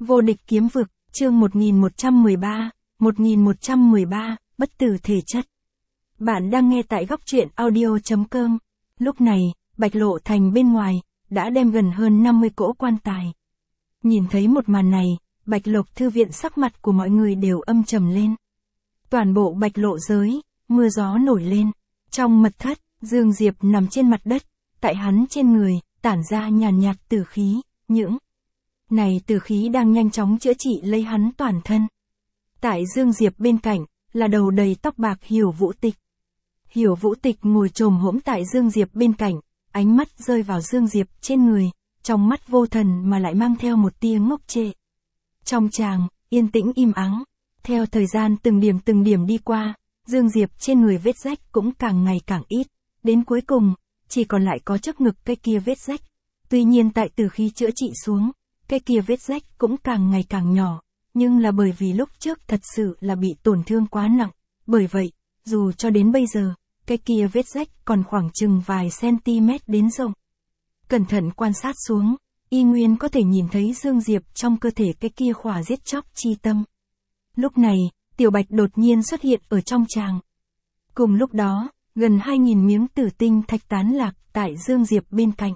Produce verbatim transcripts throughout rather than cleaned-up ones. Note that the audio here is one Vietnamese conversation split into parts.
Vô địch kiếm vực, chương một nghìn một trăm mười ba, một nghìn một trăm mười ba, bất tử thể chất. Bạn đang nghe tại góc truyện audio chấm com. Lúc này, Bạch Lộ Thành bên ngoài, đã đem gần hơn năm mươi cỗ quan tài. Nhìn thấy một màn này, Bạch Lộc thư viện sắc mặt của mọi người đều âm trầm lên. Toàn bộ Bạch Lộ giới, mưa gió nổi lên. Trong mật thất, Dương Diệp nằm trên mặt đất, tại hắn trên người, tản ra nhàn nhạt tử khí, những này tử khí đang nhanh chóng chữa trị lấy hắn toàn thân. Tại Dương Diệp bên cạnh, là đầu đầy tóc bạc Hiểu Vũ Tịch. Hiểu Vũ Tịch ngồi chồm hổm tại Dương Diệp bên cạnh, ánh mắt rơi vào Dương Diệp trên người, trong mắt vô thần mà lại mang theo một tia ngốc trệ. Trong tràng, yên tĩnh im ắng, theo thời gian từng điểm từng điểm đi qua, Dương Diệp trên người vết rách cũng càng ngày càng ít, đến cuối cùng, chỉ còn lại có trước ngực cái kia vết rách. Tuy nhiên tại tử khí chữa trị xuống, cái kia vết rách cũng càng ngày càng nhỏ, nhưng là bởi vì lúc trước thật sự là bị tổn thương quá nặng, bởi vậy, dù cho đến bây giờ, cái kia vết rách còn khoảng chừng vài cm đến rộng. Cẩn thận quan sát xuống, y nguyên có thể nhìn thấy Dương Diệp trong cơ thể cái kia khỏa giết chóc chi tâm. Lúc này, Tiểu Bạch đột nhiên xuất hiện ở trong tràng. Cùng lúc đó, gần hai nghìn miếng tử tinh thạch tán lạc tại Dương Diệp bên cạnh.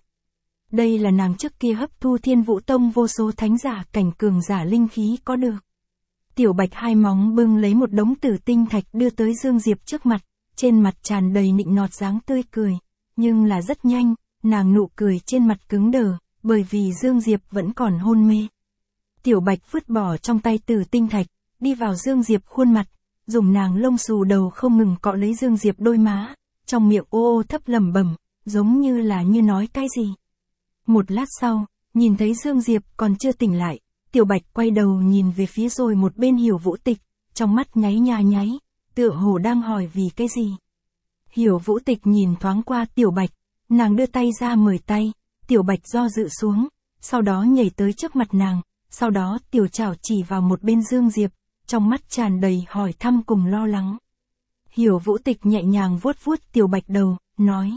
Đây là nàng trước kia hấp thu Thiên Vũ Tông vô số thánh giả cảnh cường giả linh khí có được. Tiểu Bạch hai móng bưng lấy một đống tử tinh thạch đưa tới Dương Diệp trước mặt, trên mặt tràn đầy nịnh nọt dáng tươi cười, nhưng là rất nhanh, nàng nụ cười trên mặt cứng đờ, bởi vì Dương Diệp vẫn còn hôn mê. Tiểu Bạch vứt bỏ trong tay tử tinh thạch, đi vào Dương Diệp khuôn mặt, dùng nàng lông xù đầu không ngừng cọ lấy Dương Diệp đôi má, trong miệng ô ô thấp lẩm bẩm, giống như là như nói cái gì. Một lát sau, nhìn thấy Dương Diệp còn chưa tỉnh lại, Tiểu Bạch quay đầu nhìn về phía rồi một bên Hiểu Vũ Tịch, trong mắt nháy nha nháy, tựa hồ đang hỏi vì cái gì. Hiểu Vũ Tịch nhìn thoáng qua Tiểu Bạch, nàng đưa tay ra mời tay, Tiểu Bạch do dự xuống, sau đó nhảy tới trước mặt nàng, sau đó Tiểu Trảo chỉ vào một bên Dương Diệp, trong mắt tràn đầy hỏi thăm cùng lo lắng. Hiểu Vũ Tịch nhẹ nhàng vuốt vuốt Tiểu Bạch đầu, nói: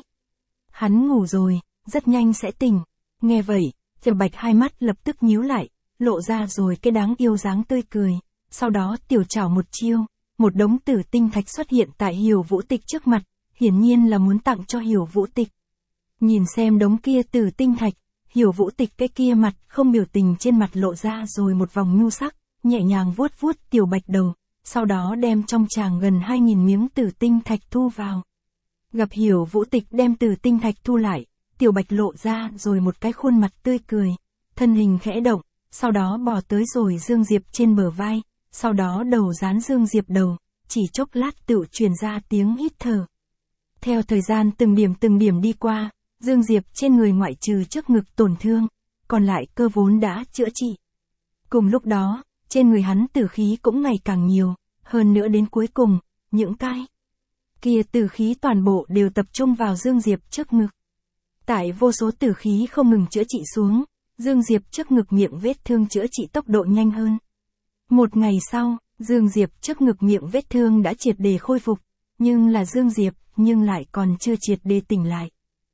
hắn ngủ rồi, rất nhanh sẽ tỉnh. Nghe vậy, Tiểu Bạch hai mắt lập tức nhíu lại, lộ ra rồi cái đáng yêu dáng tươi cười, sau đó Tiểu Trảo một chiêu, một đống tử tinh thạch xuất hiện tại Hiểu Vũ Tịch trước mặt, hiển nhiên là muốn tặng cho Hiểu Vũ Tịch. Nhìn xem đống kia tử tinh thạch, Hiểu Vũ Tịch cái kia mặt không biểu tình trên mặt lộ ra rồi một vòng nhu sắc, nhẹ nhàng vuốt vuốt Tiểu Bạch đầu, sau đó đem trong tràng gần hai nghìn miếng tử tinh thạch thu vào. Gặp Hiểu Vũ Tịch đem tử tinh thạch thu lại, Tiểu Bạch lộ ra rồi một cái khuôn mặt tươi cười, thân hình khẽ động, sau đó bò tới rồi Dương Diệp trên bờ vai, sau đó đầu dán Dương Diệp đầu, chỉ chốc lát tựu truyền ra tiếng hít thở. Theo thời gian từng điểm từng điểm đi qua, Dương Diệp trên người ngoại trừ trước ngực tổn thương, còn lại cơ vốn đã chữa trị. Cùng lúc đó, trên người hắn tử khí cũng ngày càng nhiều, hơn nữa đến cuối cùng, những cái kia tử khí toàn bộ đều tập trung vào Dương Diệp trước ngực. Tại vô số tử khí không ngừng chữa trị xuống, Dương Diệp trước ngực miệng vết thương chữa trị tốc độ nhanh hơn. Một ngày sau, Dương Diệp trước ngực miệng vết thương đã triệt để khôi phục, nhưng là Dương Diệp, nhưng lại còn chưa triệt để tỉnh lại.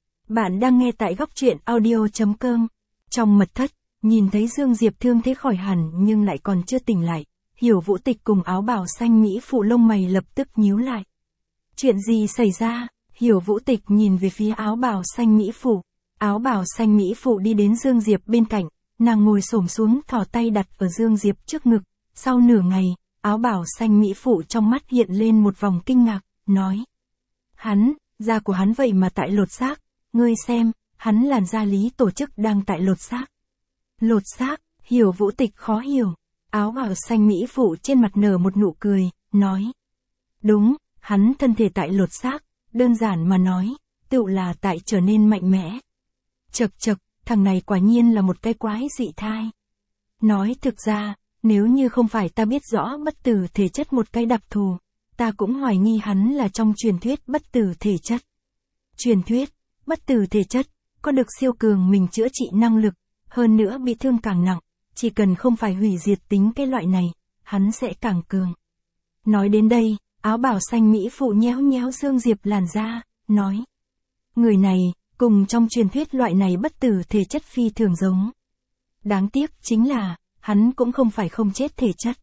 Bạn đang nghe tại góc truyện audio chấm com. Trong mật thất, nhìn thấy Dương Diệp thương thế khỏi hẳn nhưng lại còn chưa tỉnh lại, Hiểu Vũ Tịch cùng áo bào xanh mỹ phụ lông mày lập tức nhíu lại. Chuyện gì xảy ra? Hiểu Vũ Tịch nhìn về phía áo bào xanh mỹ phụ. Áo bào xanh mỹ phụ đi đến Dương Diệp bên cạnh, nàng ngồi xổm xuống thò tay đặt ở Dương Diệp trước ngực. Sau nửa ngày, áo bào xanh mỹ phụ trong mắt hiện lên một vòng kinh ngạc, nói: hắn, da của hắn vậy mà tại lột xác, ngươi xem, hắn làn da lý tổ chức đang tại lột xác. Lột xác? Hiểu Vũ Tịch khó hiểu. Áo bào xanh mỹ phụ trên mặt nở một nụ cười, nói: đúng, hắn thân thể tại lột xác, đơn giản mà nói, tựu là tại trở nên mạnh mẽ. Chậc chậc, thằng này quả nhiên là một cái quái dị thai. Nói thực ra, nếu như không phải ta biết rõ bất tử thể chất một cái đặc thù, ta cũng hoài nghi hắn là trong truyền thuyết bất tử thể chất. Truyền thuyết, bất tử thể chất, có được siêu cường mình chữa trị năng lực, hơn nữa bị thương càng nặng, chỉ cần không phải hủy diệt tính cái loại này, hắn sẽ càng cường. Nói đến đây, áo bào xanh mỹ phụ nhéo nhéo Dương Diệp làn da, nói: người này, cùng trong truyền thuyết loại này bất tử thể chất phi thường giống. Đáng tiếc chính là, hắn cũng không phải không chết thể chất.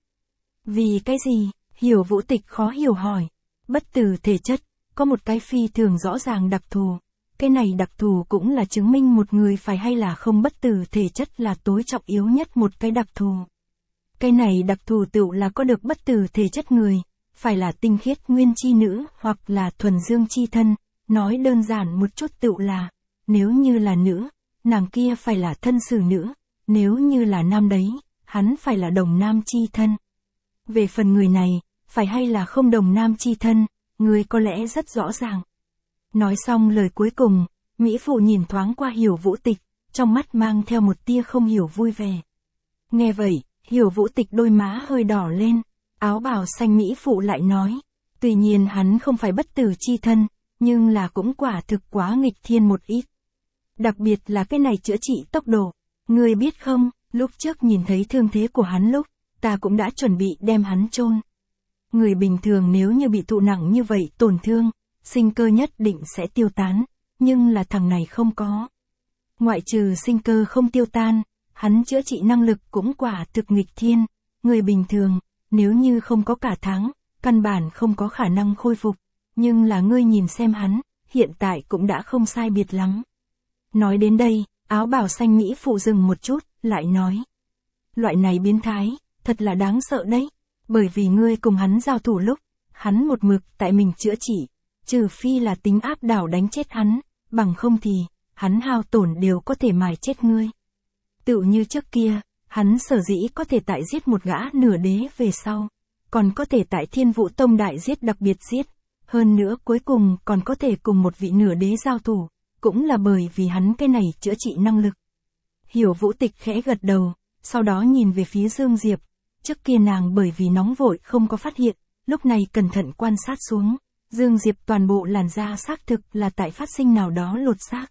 Vì cái gì? Hiểu Vũ Tịch khó hiểu hỏi. Bất tử thể chất, có một cái phi thường rõ ràng đặc thù. Cái này đặc thù cũng là chứng minh một người phải hay là không bất tử thể chất là tối trọng yếu nhất một cái đặc thù. Cái này đặc thù tựu là có được bất tử thể chất người, phải là tinh khiết nguyên chi nữ hoặc là thuần dương chi thân, nói đơn giản một chút tựu là, nếu như là nữ, nàng kia phải là thân xử nữ, nếu như là nam đấy, hắn phải là đồng nam chi thân. Về phần người này, phải hay là không đồng nam chi thân, người có lẽ rất rõ ràng. Nói xong lời cuối cùng, Mỹ Phụ nhìn thoáng qua Hiểu Vũ Tịch, trong mắt mang theo một tia không hiểu vui vẻ. Nghe vậy, Hiểu Vũ Tịch đôi má hơi đỏ lên, áo bào xanh Mỹ Phụ lại nói, tuy nhiên hắn không phải bất tử chi thân, nhưng là cũng quả thực quá nghịch thiên một ít. Đặc biệt là cái này chữa trị tốc độ, người biết không, lúc trước nhìn thấy thương thế của hắn lúc, ta cũng đã chuẩn bị đem hắn chôn. Người bình thường nếu như bị thụ nặng như vậy tổn thương, sinh cơ nhất định sẽ tiêu tán, nhưng là thằng này không có. Ngoại trừ sinh cơ không tiêu tan, hắn chữa trị năng lực cũng quả thực nghịch thiên, người bình thường, nếu như không có cả tháng, căn bản không có khả năng khôi phục, nhưng là ngươi nhìn xem hắn, hiện tại cũng đã không sai biệt lắm. Nói đến đây, áo bào xanh Mỹ Phụ dừng một chút, lại nói. Loại này biến thái, thật là đáng sợ đấy, bởi vì ngươi cùng hắn giao thủ lúc, hắn một mực tại mình chữa trị, trừ phi là tính áp đảo đánh chết hắn, bằng không thì, hắn hao tổn đều có thể mài chết ngươi. Tựu như trước kia, hắn sở dĩ có thể tại giết một gã nửa đế về sau, còn có thể tại Thiên Vũ Tông đại giết đặc biệt giết, hơn nữa cuối cùng còn có thể cùng một vị nửa đế giao thủ, cũng là bởi vì hắn cái này chữa trị năng lực. Hiểu Vũ Tịch khẽ gật đầu, sau đó nhìn về phía Dương Diệp, trước kia nàng bởi vì nóng vội không có phát hiện, lúc này cẩn thận quan sát xuống, Dương Diệp toàn bộ làn da xác thực là tại phát sinh nào đó lột xác.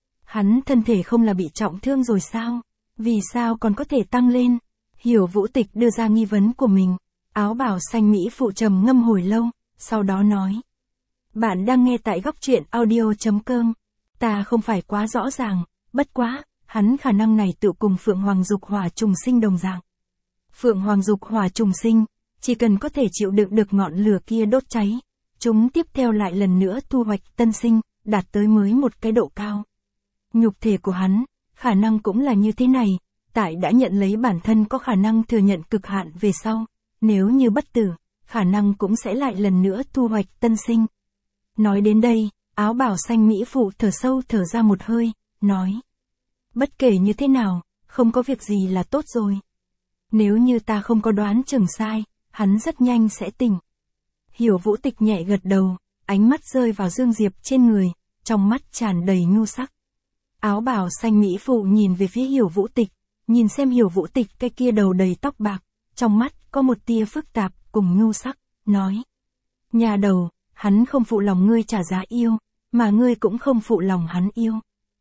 Hắn thân thể không là bị trọng thương rồi sao? Vì sao còn có thể tăng lên? Hiểu Vũ Tịch đưa ra nghi vấn của mình, áo bào xanh Mỹ Phụ trầm ngâm hồi lâu, sau đó nói. Bạn đang nghe tại góc truyện audio chấm com, ta không phải quá rõ ràng, bất quá, hắn khả năng này tự cùng Phượng Hoàng Dục Hỏa trùng sinh đồng dạng. Phượng Hoàng Dục Hỏa trùng sinh, chỉ cần có thể chịu đựng được ngọn lửa kia đốt cháy, chúng tiếp theo lại lần nữa thu hoạch tân sinh, đạt tới mới một cái độ cao. Nhục thể của hắn, khả năng cũng là như thế này, tại đã nhận lấy bản thân có khả năng thừa nhận cực hạn về sau, nếu như bất tử, khả năng cũng sẽ lại lần nữa thu hoạch tân sinh. Nói đến đây, áo bào xanh Mỹ Phụ thở sâu thở ra một hơi, nói. Bất kể như thế nào, không có việc gì là tốt rồi. Nếu như ta không có đoán chừng sai, hắn rất nhanh sẽ tỉnh. Hiểu Vũ Tịch nhẹ gật đầu, ánh mắt rơi vào Dương Diệp trên người, trong mắt tràn đầy nhu sắc. Áo bào xanh Mỹ Phụ nhìn về phía Hiểu Vũ Tịch, nhìn xem Hiểu Vũ Tịch cái kia đầu đầy tóc bạc, trong mắt có một tia phức tạp cùng nhu sắc, nói. Nhà đầu, hắn không phụ lòng ngươi trả giá yêu, mà ngươi cũng không phụ lòng hắn yêu.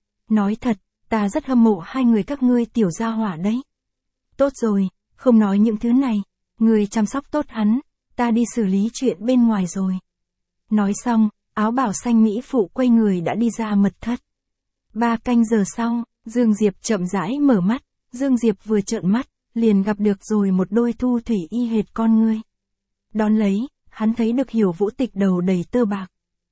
Nói thật, ta rất hâm mộ hai người các ngươi tiểu gia hỏa đấy. Tốt rồi, không nói những thứ này, ngươi chăm sóc tốt hắn, ta đi xử lý chuyện bên ngoài rồi. Nói xong, áo bào xanh Mỹ Phụ quay người đã đi ra mật thất. Ba canh giờ sau, Dương Diệp chậm rãi mở mắt, Dương Diệp vừa trợn mắt, liền gặp được rồi một đôi thu thủy y hệt con ngươi. Đón lấy, hắn thấy được Hiểu Vũ Tịch đầu đầy tơ bạc.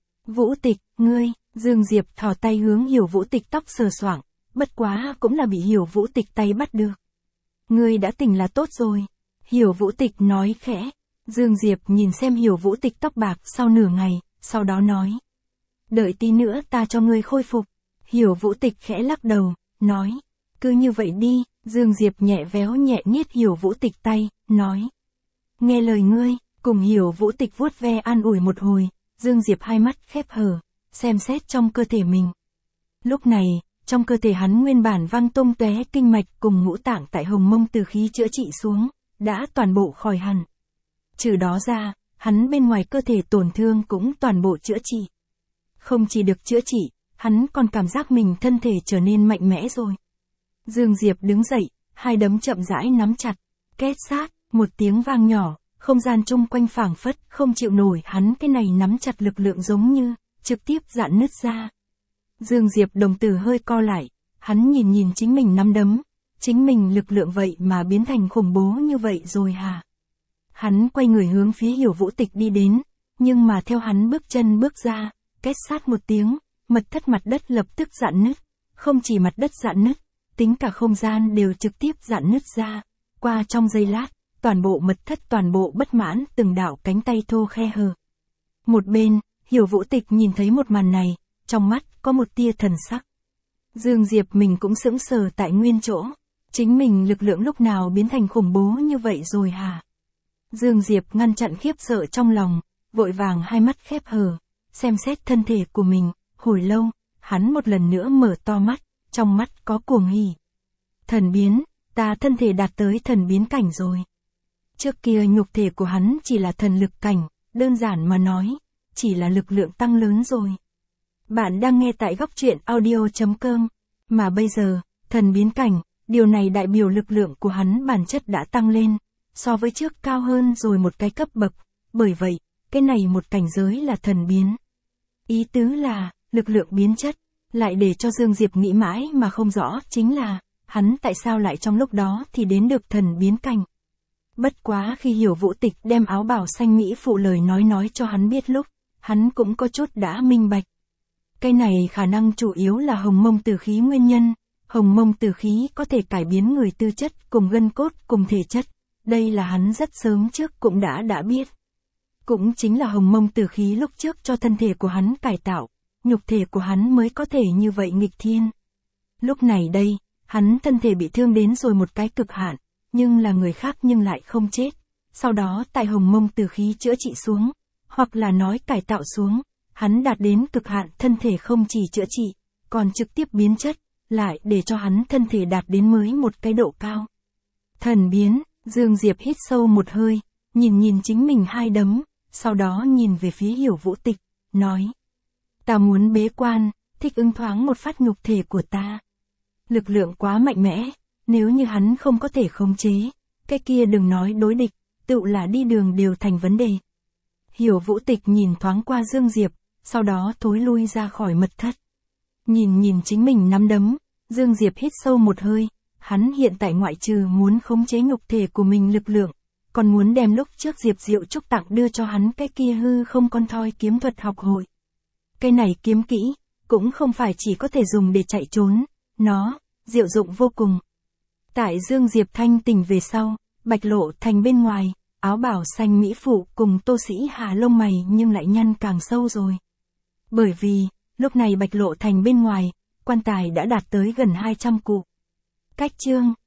Vũ Tịch, ngươi, Dương Diệp thò tay hướng Hiểu Vũ Tịch tóc sờ soạng, bất quá cũng là bị Hiểu Vũ Tịch tay bắt được. Ngươi đã tỉnh là tốt rồi. Hiểu Vũ Tịch nói khẽ. Dương Diệp nhìn xem Hiểu Vũ Tịch tóc bạc sau nửa ngày, sau đó nói. Đợi tí nữa ta cho ngươi khôi phục. Hiểu Vũ Tịch khẽ lắc đầu, nói. Cứ như vậy đi, Dương Diệp nhẹ véo nhẹ niết Hiểu Vũ Tịch tay, nói. Nghe lời ngươi, cùng Hiểu Vũ Tịch vuốt ve an ủi một hồi, Dương Diệp hai mắt khép hờ, xem xét trong cơ thể mình. Lúc này, trong cơ thể hắn nguyên bản văng tung tóe kinh mạch cùng ngũ tạng tại hồng mông từ khí chữa trị xuống, đã toàn bộ khỏi hẳn. Trừ đó ra, hắn bên ngoài cơ thể tổn thương cũng toàn bộ chữa trị. Không chỉ được chữa trị, hắn còn cảm giác mình thân thể trở nên mạnh mẽ rồi. Dương Diệp đứng dậy, hai đấm chậm rãi nắm chặt, két sát, một tiếng vang nhỏ, không gian chung quanh phảng phất, không chịu nổi hắn cái này nắm chặt lực lượng giống như, trực tiếp rạn nứt ra. Dương Diệp đồng tử hơi co lại, hắn nhìn nhìn chính mình nắm đấm, chính mình lực lượng vậy mà biến thành khủng bố như vậy rồi hả? Hắn quay người hướng phía Hiểu Vũ Tịch đi đến, nhưng mà theo hắn bước chân bước ra, két sát một tiếng, mật thất mặt đất lập tức rạn nứt, không chỉ mặt đất rạn nứt, tính cả không gian đều trực tiếp rạn nứt ra, qua trong giây lát, toàn bộ mật thất toàn bộ bất mãn từng đạo cánh tay thô khe hở. Một bên, Hiểu Vũ Tịch nhìn thấy một màn này, trong mắt có một tia thần sắc. Dương Diệp mình cũng sững sờ tại nguyên chỗ, chính mình lực lượng lúc nào biến thành khủng bố như vậy rồi hả? Dương Diệp ngăn chặn khiếp sợ trong lòng, vội vàng hai mắt khép hờ, xem xét thân thể của mình, hồi lâu, hắn một lần nữa mở to mắt, trong mắt có cuồng hỉ. Thần biến, ta thân thể đạt tới thần biến cảnh rồi. Trước kia nhục thể của hắn chỉ là thần lực cảnh, đơn giản mà nói, chỉ là lực lượng tăng lớn rồi. Bạn đang nghe tại góc truyện audio chấm com, mà bây giờ, thần biến cảnh, điều này đại biểu lực lượng của hắn bản chất đã tăng lên, so với trước cao hơn rồi một cái cấp bậc, bởi vậy, cái này một cảnh giới là thần biến. Ý tứ là, lực lượng biến chất, lại để cho Dương Diệp nghĩ mãi mà không rõ chính là, hắn tại sao lại trong lúc đó thì đến được thần biến cảnh. Bất quá khi Hiểu Vũ Tịch đem áo bào xanh mỹ phụ lời nói nói cho hắn biết lúc, hắn cũng có chút đã minh bạch. Cái này khả năng chủ yếu là hồng mông tử khí nguyên nhân, hồng mông tử khí có thể cải biến người tư chất cùng gân cốt cùng thể chất, đây là hắn rất sớm trước cũng đã đã biết. Cũng chính là hồng mông tử khí lúc trước cho thân thể của hắn cải tạo, nhục thể của hắn mới có thể như vậy nghịch thiên. Lúc này đây, hắn thân thể bị thương đến rồi một cái cực hạn, nhưng là người khác nhưng lại không chết. Sau đó tại hồng mông tử khí chữa trị xuống, hoặc là nói cải tạo xuống, hắn đạt đến cực hạn thân thể không chỉ chữa trị, còn trực tiếp biến chất, lại để cho hắn thân thể đạt đến mới một cái độ cao. Thần biến, Dương Diệp hít sâu một hơi, nhìn nhìn chính mình hai đấm, sau đó nhìn về phía Hiểu Vũ Tịch, nói. Ta muốn bế quan, thích ứng thoáng một phát nhục thể của ta. Lực lượng quá mạnh mẽ, nếu như hắn không có thể khống chế, cái kia đừng nói đối địch, tự là đi đường đều thành vấn đề. Hiểu Vũ Tịch nhìn thoáng qua Dương Diệp, sau đó thối lui ra khỏi mật thất. Nhìn nhìn chính mình nắm đấm, Dương Diệp hít sâu một hơi, hắn hiện tại ngoại trừ muốn khống chế nhục thể của mình lực lượng, còn muốn đem lúc trước Diệp Diệu Trúc tặng đưa cho hắn cái kia hư không con thoi kiếm thuật học hội. Cái này kiếm kỹ, cũng không phải chỉ có thể dùng để chạy trốn, nó, diệu dụng vô cùng. Tại Dương Diệp thanh tỉnh về sau, Bạch Lộ Thành bên ngoài, áo bào xanh mỹ phụ cùng Tô Sĩ Hà lông mày nhưng lại nhăn càng sâu rồi. Bởi vì, lúc này Bạch Lộ Thành bên ngoài, quan tài đã đạt tới gần hai trăm cụ. Cách chương